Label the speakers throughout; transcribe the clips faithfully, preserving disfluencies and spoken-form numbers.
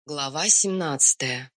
Speaker 1: Глава семнадцатая.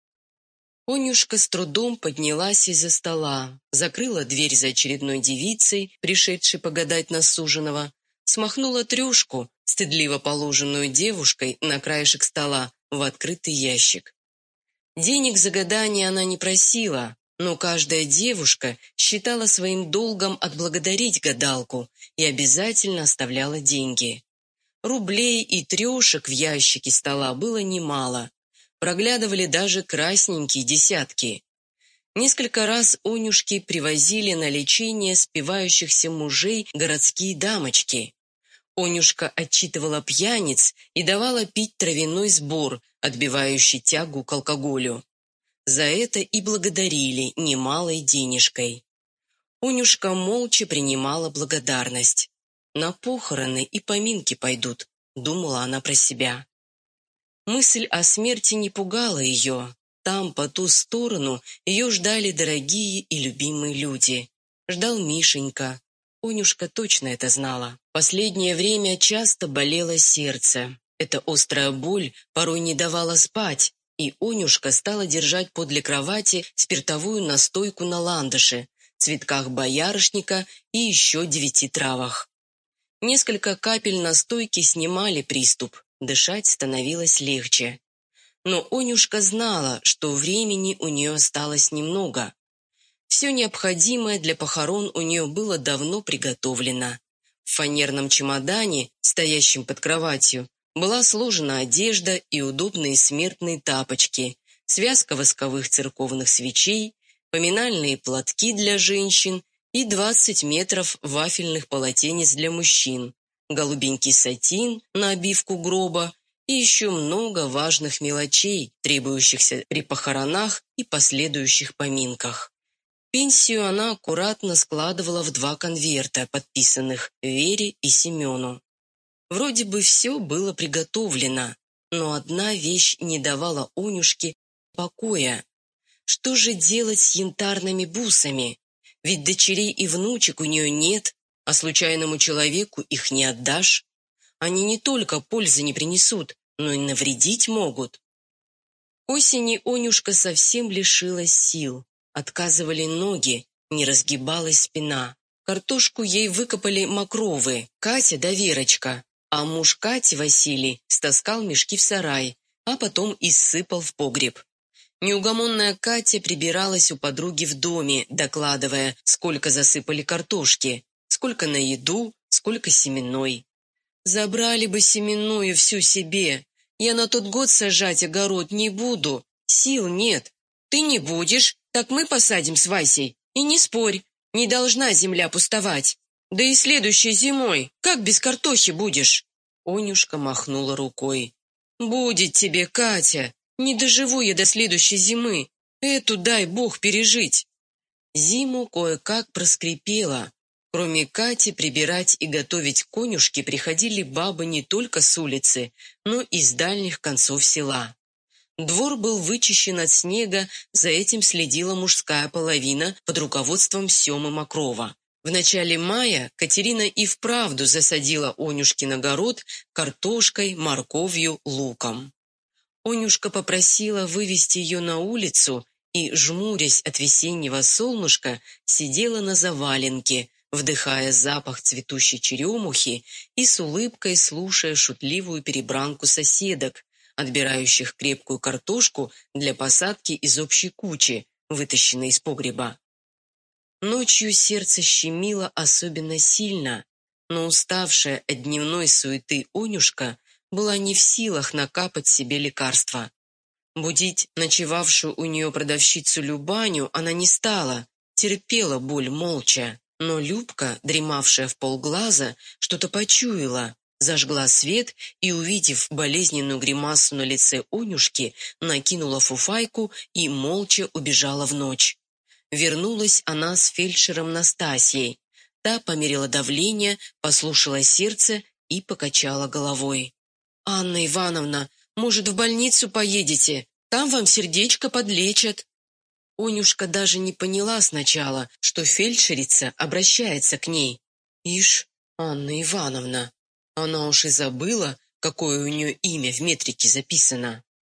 Speaker 1: Онюшка с трудом поднялась из-за стола, закрыла дверь за очередной девицей, пришедшей погадать на суженого, смахнула трешку, стыдливо положенную девушкой, на краешек стола, в открытый ящик. Денег за гадание она не просила, но каждая девушка считала своим долгом отблагодарить гадалку и обязательно оставляла деньги. Рублей и трешек в ящике стола было немало. Проглядывали даже красненькие десятки. Несколько раз Онюшке привозили на лечение спивающихся мужей городские дамочки. Онюшка отчитывала пьяниц и давала пить травяной сбор, отбивающий тягу к алкоголю. За это и благодарили немалой денежкой. Онюшка молча принимала благодарность. «На похороны и поминки пойдут», — думала она про себя. Мысль о смерти не пугала ее. Там, по ту сторону, ее ждали дорогие и любимые люди. Ждал Мишенька. Онюшка точно это знала. Последнее время часто болело сердце. Эта острая боль порой не давала спать, и Онюшка стала держать подле кровати спиртовую настойку на ландыше, цветках боярышника и еще девяти травах. Несколько капель настойки снимали приступ. Дышать становилось легче. Но Онюшка знала, что времени у нее осталось немного. Все необходимое для похорон у нее было давно приготовлено. В фанерном чемодане, стоящем под кроватью, была сложена одежда и удобные смертные тапочки, связка восковых церковных свечей, поминальные платки для женщин и двадцать метров вафельных полотенец для мужчин, голубенький сатин на обивку гроба и еще много важных мелочей, требующихся при похоронах и последующих поминках. Пенсию она аккуратно складывала в два конверта, подписанных Вере и Семену. Вроде бы все было приготовлено, но одна вещь не давала Онюшке покоя. Что же делать с янтарными бусами? Ведь дочерей и внучек у нее нет, а случайному человеку их не отдашь. Они не только пользы не принесут, но и навредить могут. К осени Онюшка совсем лишилась сил. Отказывали ноги, не разгибалась спина. Картошку ей выкопали мокровы, Катя да Верочка, а муж Кати, Василий, стаскал мешки в сарай, а потом иссыпал в погреб. Неугомонная Катя прибиралась у подруги в доме, докладывая, сколько засыпали картошки, сколько на еду, сколько семенной. «Забрали бы семенную всю себе. Я на тот год сажать огород не буду. Сил нет. Ты не будешь, так мы посадим с Васей. И не спорь, не должна земля пустовать. Да и следующей зимой, как без картохи будешь?» Онюшка махнула рукой. «Будет тебе, Катя. Не доживу я до следующей зимы. Эту дай Бог пережить». Зиму кое-как проскрипела. Кроме Кати, прибирать и готовить к Онюшке приходили бабы не только с улицы, но и с дальних концов села. Двор был вычищен от снега, за этим следила мужская половина под руководством Семы Мокрова. В начале мая Катерина и вправду засадила Онюшкин огород картошкой, морковью, луком. Онюшка попросила вывести ее на улицу и, жмурясь от весеннего солнышка, сидела на заваленке, вдыхая запах цветущей черемухи и с улыбкой слушая шутливую перебранку соседок, отбирающих крепкую картошку для посадки из общей кучи, вытащенной из погреба. Ночью сердце щемило особенно сильно, но уставшая от дневной суеты Онюшка была не в силах накапать себе лекарства. Будить ночевавшую у нее продавщицу Любаню она не стала, терпела боль молча. Но Любка, дремавшая в полглаза, что-то почуяла, зажгла свет и, увидев болезненную гримасу на лице Онюшки, накинула фуфайку и молча убежала в ночь. Вернулась она с фельдшером Настасьей. Та померила давление, послушала сердце и покачала головой. «Анна Ивановна, может, в больницу поедете? Там вам сердечко подлечат». Онюшка даже не поняла сначала, что фельдшерица обращается к ней. Ишь, Анна Ивановна. Она уж и забыла, какое у нее имя в метрике записано.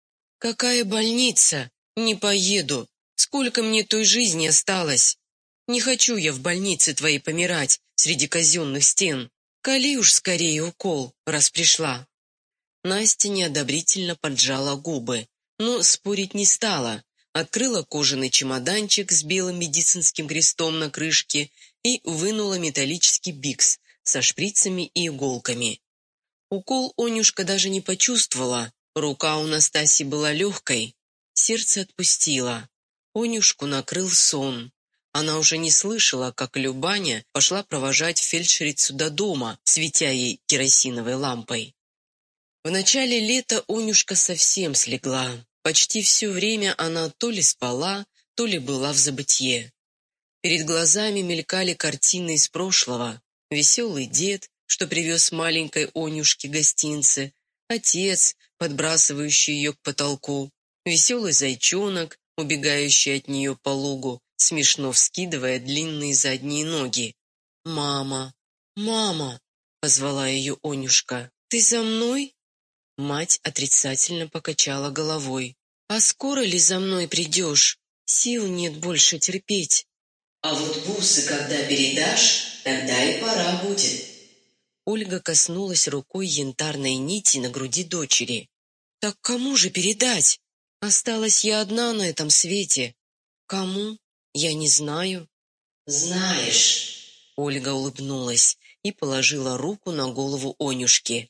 Speaker 1: «Какая больница? Не поеду. Сколько мне той жизни осталось? Не хочу я в больнице твоей помирать среди казенных стен. Коли уж скорее укол, раз пришла». Настя неодобрительно поджала губы, но спорить не стала. Открыла кожаный чемоданчик с белым медицинским крестом на крышке и вынула металлический бикс со шприцами и иголками. Укол Онюшка даже не почувствовала. Рука у Настаси была легкой. Сердце отпустило. Онюшку накрыл сон. Она уже не слышала, как Любаня пошла провожать фельдшерицу до дома, светя ей керосиновой лампой. В начале лета Онюшка совсем слегла. Почти все время она то ли спала, то ли была в забытье. Перед глазами мелькали картины из прошлого. Веселый дед, что привез маленькой Онюшке гостинцы, отец, подбрасывающий ее к потолку, веселый зайчонок, убегающий от нее по лугу, смешно вскидывая длинные задние ноги. «Мама! Мама!» — позвала ее Онюшка. «Ты за мной?» Мать отрицательно покачала головой. «А скоро ли за мной придешь? Сил нет больше терпеть». «А вот бусы, когда передашь, тогда и пора будет». Ольга коснулась рукой янтарной нити на груди дочери. «Так кому же передать? Осталась я одна на этом свете. Кому? Я не знаю». «Знаешь». Ольга улыбнулась и положила руку на голову Онюшки.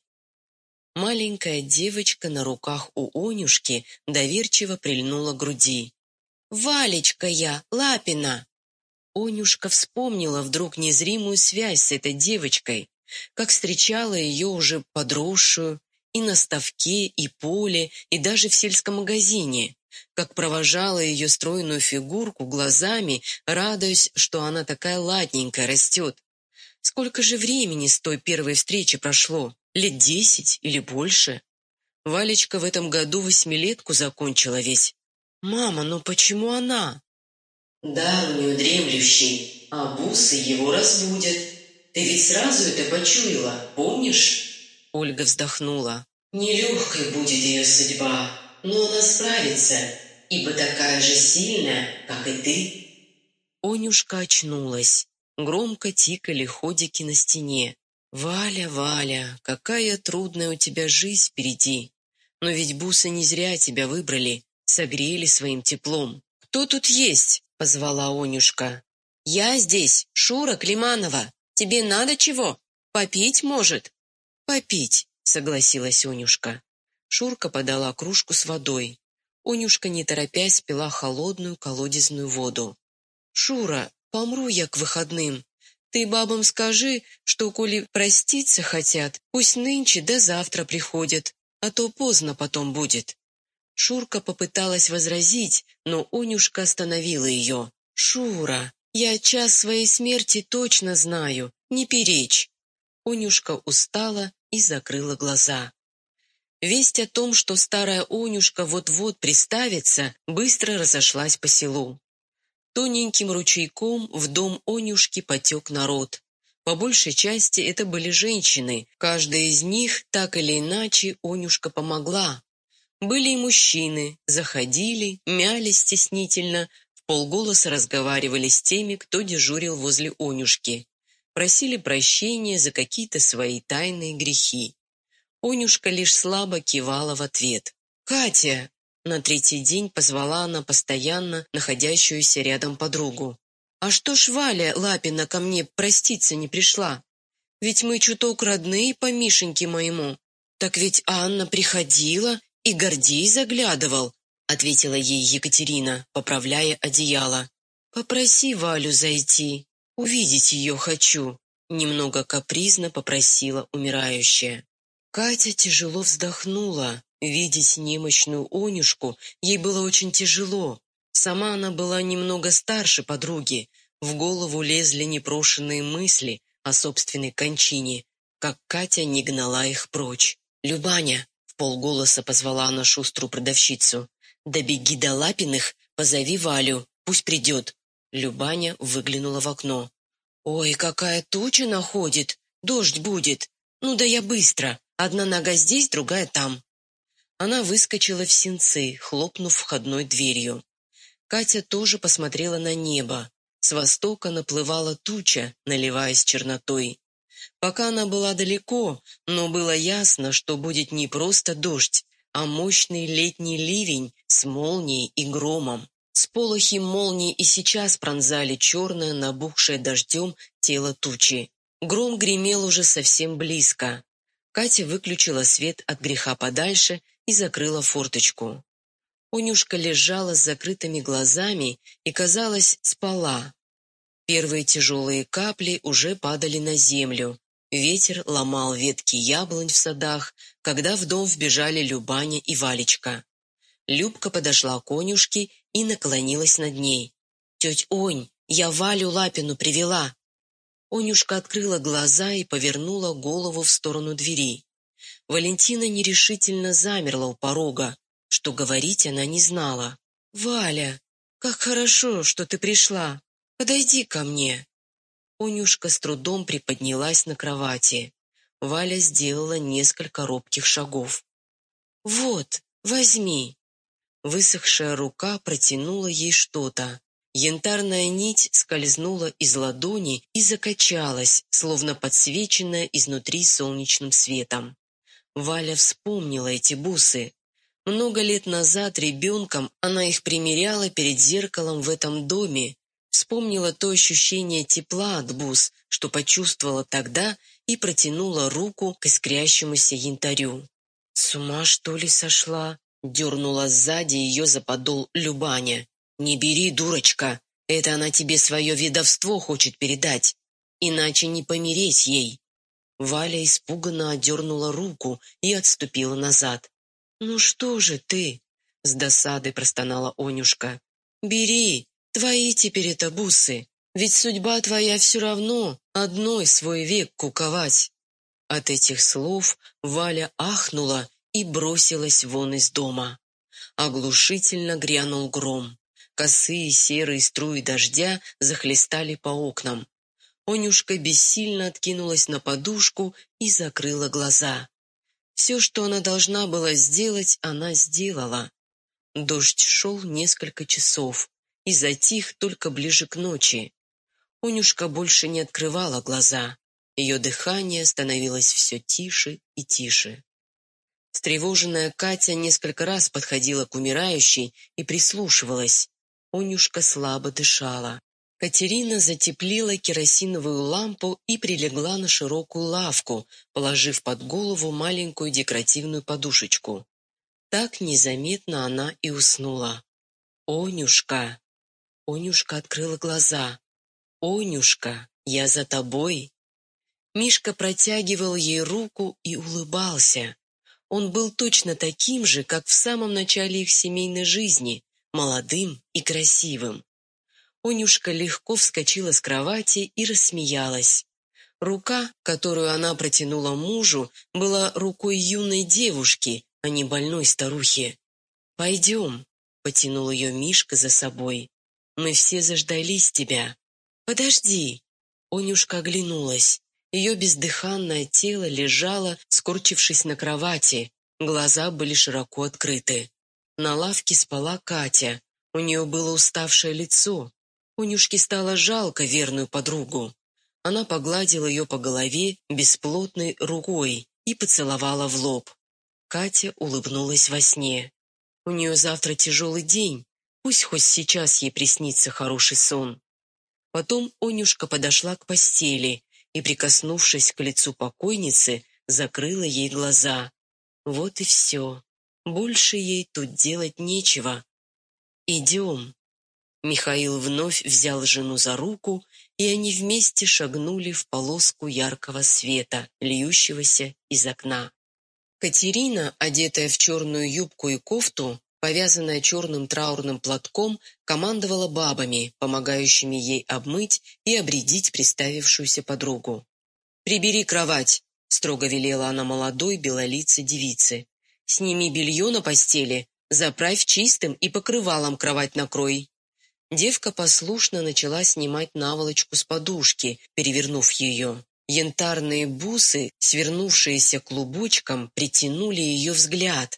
Speaker 1: Маленькая девочка на руках у Онюшки доверчиво прильнула к груди. «Валечка я, Лапина!» Онюшка вспомнила вдруг незримую связь с этой девочкой, как встречала ее уже подросшую и на ставке, и поле, и даже в сельском магазине, как провожала ее стройную фигурку глазами, радуясь, что она такая ладненькая растет. Сколько же времени с той первой встречи прошло? Лет десять или больше? Валечка в этом году восьмилетку закончила ведь. «Мама, ну почему она?» «Дар у нее дремлющий, а бусы его разбудят. Ты ведь сразу это почуяла, помнишь?» Ольга вздохнула. «Нелегкой будет ее судьба, но она справится, ибо такая же сильная, как и ты». Онюшка очнулась. Громко тикали ходики на стене. «Валя, Валя, какая трудная у тебя жизнь впереди. Но ведь бусы не зря тебя выбрали, согрели своим теплом. Кто тут есть?» — позвала Онюшка. «Я здесь, Шура Климанова. Тебе надо чего? Попить, может?» «Попить», — согласилась Онюшка. Шурка подала кружку с водой. Онюшка, не торопясь, пила холодную колодезную воду. «Шура, помру я к выходным. Ты бабам скажи, что, коли проститься хотят, пусть нынче да завтра приходят, а то поздно потом будет». Шурка попыталась возразить, но Онюшка остановила ее. «Шура, я час своей смерти точно знаю, не перечь». Онюшка устала и закрыла глаза. Весть о том, что старая Онюшка вот-вот приставится, быстро разошлась по селу. Тоненьким ручейком в дом Онюшки потек народ. По большей части это были женщины, каждая из них так или иначе Онюшка помогла. Были и мужчины, заходили, мялись стеснительно, вполголоса разговаривали с теми, кто дежурил возле Онюшки. Просили прощения за какие-то свои тайные грехи. Онюшка лишь слабо кивала в ответ. «Катя!» На третий день позвала она постоянно находящуюся рядом подругу. «А что ж Валя Лапина ко мне проститься не пришла? Ведь мы чуток родные по Мишеньке моему. Так ведь Анна приходила, и Гордей заглядывал», — ответила ей Екатерина, поправляя одеяло. «Попроси Валю зайти, увидеть ее хочу», — немного капризно попросила умирающая. Катя тяжело вздохнула. Видеть немощную Онюшку ей было очень тяжело. Сама она была немного старше подруги. В голову лезли непрошенные мысли о собственной кончине, как Катя не гнала их прочь. «Любаня!» — вполголоса позвала она шуструю продавщицу. «Добеги до Лапиных, позови Валю, пусть придет». Любаня выглянула в окно. «Ой, какая туча находит! Дождь будет! Ну да я быстро, одна нога здесь, другая там». Она выскочила в сенцы, хлопнув входной дверью. Катя тоже посмотрела на небо. С востока наплывала туча, наливаясь чернотой. Пока она была далеко, но было ясно, что будет не просто дождь, а мощный летний ливень с молнией и громом. Сполохи молний и сейчас пронзали черное, набухшее дождем тело тучи. Гром гремел уже совсем близко. Катя выключила свет от греха подальше и закрыла форточку. Онюшка лежала с закрытыми глазами и, казалось, спала. Первые тяжелые капли уже падали на землю. Ветер ломал ветки яблонь в садах, когда в дом вбежали Любаня и Валечка. Любка подошла к Онюшке и наклонилась над ней. «Теть Онь, я Валю Лапину привела!» Онюшка открыла глаза и повернула голову в сторону двери. Валентина нерешительно замерла у порога. Что говорить она не знала. «Валя, как хорошо, что ты пришла! Подойди ко мне!» Онюшка с трудом приподнялась на кровати. Валя сделала несколько робких шагов. «Вот, возьми!» Высохшая рука протянула ей что-то. Янтарная нить скользнула из ладони и закачалась, словно подсвеченная изнутри солнечным светом. Валя вспомнила эти бусы. Много лет назад ребенком она их примеряла перед зеркалом в этом доме. Вспомнила то ощущение тепла от бус, что почувствовала тогда, и протянула руку к искрящемуся янтарю. «С ума, что ли, сошла?» — дернула сзади ее за подол Любаня. «Не бери, дурочка, это она тебе свое ведовство хочет передать, иначе не помереть ей». Валя испуганно отдернула руку и отступила назад. «Ну что же ты?» — с досадой простонала Онюшка. «Бери, твои теперь это бусы, ведь судьба твоя все равно одной свой век куковать». От этих слов Валя ахнула и бросилась вон из дома. Оглушительно грянул гром. Косые серые струи дождя захлестали по окнам. Онюшка бессильно откинулась на подушку и закрыла глаза. Все, что она должна была сделать, она сделала. Дождь шел несколько часов и затих только ближе к ночи. Онюшка больше не открывала глаза. Ее дыхание становилось все тише и тише. Встревоженная Катя несколько раз подходила к умирающей и прислушивалась. Онюшка слабо дышала. Катерина затеплила керосиновую лампу и прилегла на широкую лавку, положив под голову маленькую декоративную подушечку. Так незаметно она и уснула. «Онюшка!» Онюшка открыла глаза. «Онюшка, я за тобой!» Мишка протягивал ей руку и улыбался. Он был точно таким же, как в самом начале их семейной жизни, молодым и красивым. Онюшка легко вскочила с кровати и рассмеялась. Рука, которую она протянула мужу, была рукой юной девушки, а не больной старухи. «Пойдем», — потянул ее Мишка за собой. «Мы все заждались тебя». «Подожди». Онюшка оглянулась. Ее бездыханное тело лежало, скорчившись на кровати. Глаза были широко открыты. На лавке спала Катя. У нее было уставшее лицо. Онюшке стало жалко верную подругу. Она погладила ее по голове бесплотной рукой и поцеловала в лоб. Катя улыбнулась во сне. У нее завтра тяжелый день. Пусть хоть сейчас ей приснится хороший сон. Потом Онюшка подошла к постели и, прикоснувшись к лицу покойницы, закрыла ей глаза. Вот и все. Больше ей тут делать нечего. «Идем». Михаил вновь взял жену за руку, и они вместе шагнули в полоску яркого света, льющегося из окна. Катерина, одетая в черную юбку и кофту, повязанная черным траурным платком, командовала бабами, помогающими ей обмыть и обредить приставившуюся подругу. «Прибери кровать», — строго велела она молодой белолицей девице. «Сними белье на постели, заправь чистым и покрывалом кровать накрой». Девка послушно начала снимать наволочку с подушки, перевернув ее. Янтарные бусы, свернувшиеся клубочком, притянули ее взгляд.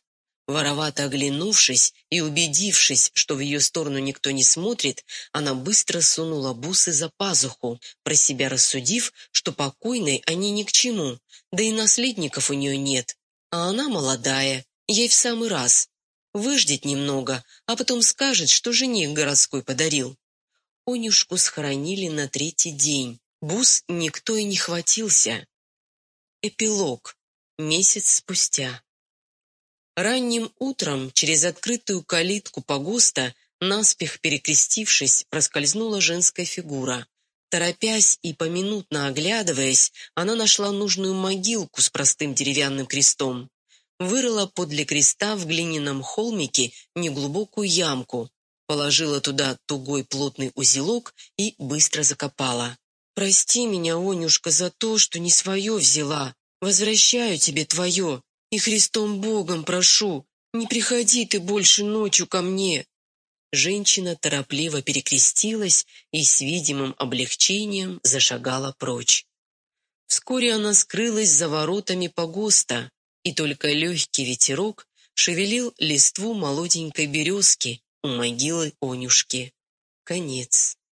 Speaker 1: Воровато оглянувшись и убедившись, что в ее сторону никто не смотрит, она быстро сунула бусы за пазуху, про себя рассудив, что покойной они ни к чему, да и наследников у нее нет, а она молодая, ей в самый раз. Выждет немного, а потом скажет, что жених городской подарил. Онюшку схоронили на третий день. Бус никто и не хватился. Эпилог. Месяц спустя. Ранним утром через открытую калитку погоста, наспех перекрестившись, проскользнула женская фигура. Торопясь и поминутно оглядываясь, она нашла нужную могилку с простым деревянным крестом. Вырыла подле креста в глиняном холмике неглубокую ямку, положила туда тугой плотный узелок и быстро закопала. «Прости меня, Онюшка, за то, что не свое взяла. Возвращаю тебе твое. И Христом Богом прошу, не приходи ты больше ночью ко мне». Женщина торопливо перекрестилась и с видимым облегчением зашагала прочь. Вскоре она скрылась за воротами погоста, и только легкий ветерок шевелил листву молоденькой березки у могилы Онюшки. Конец.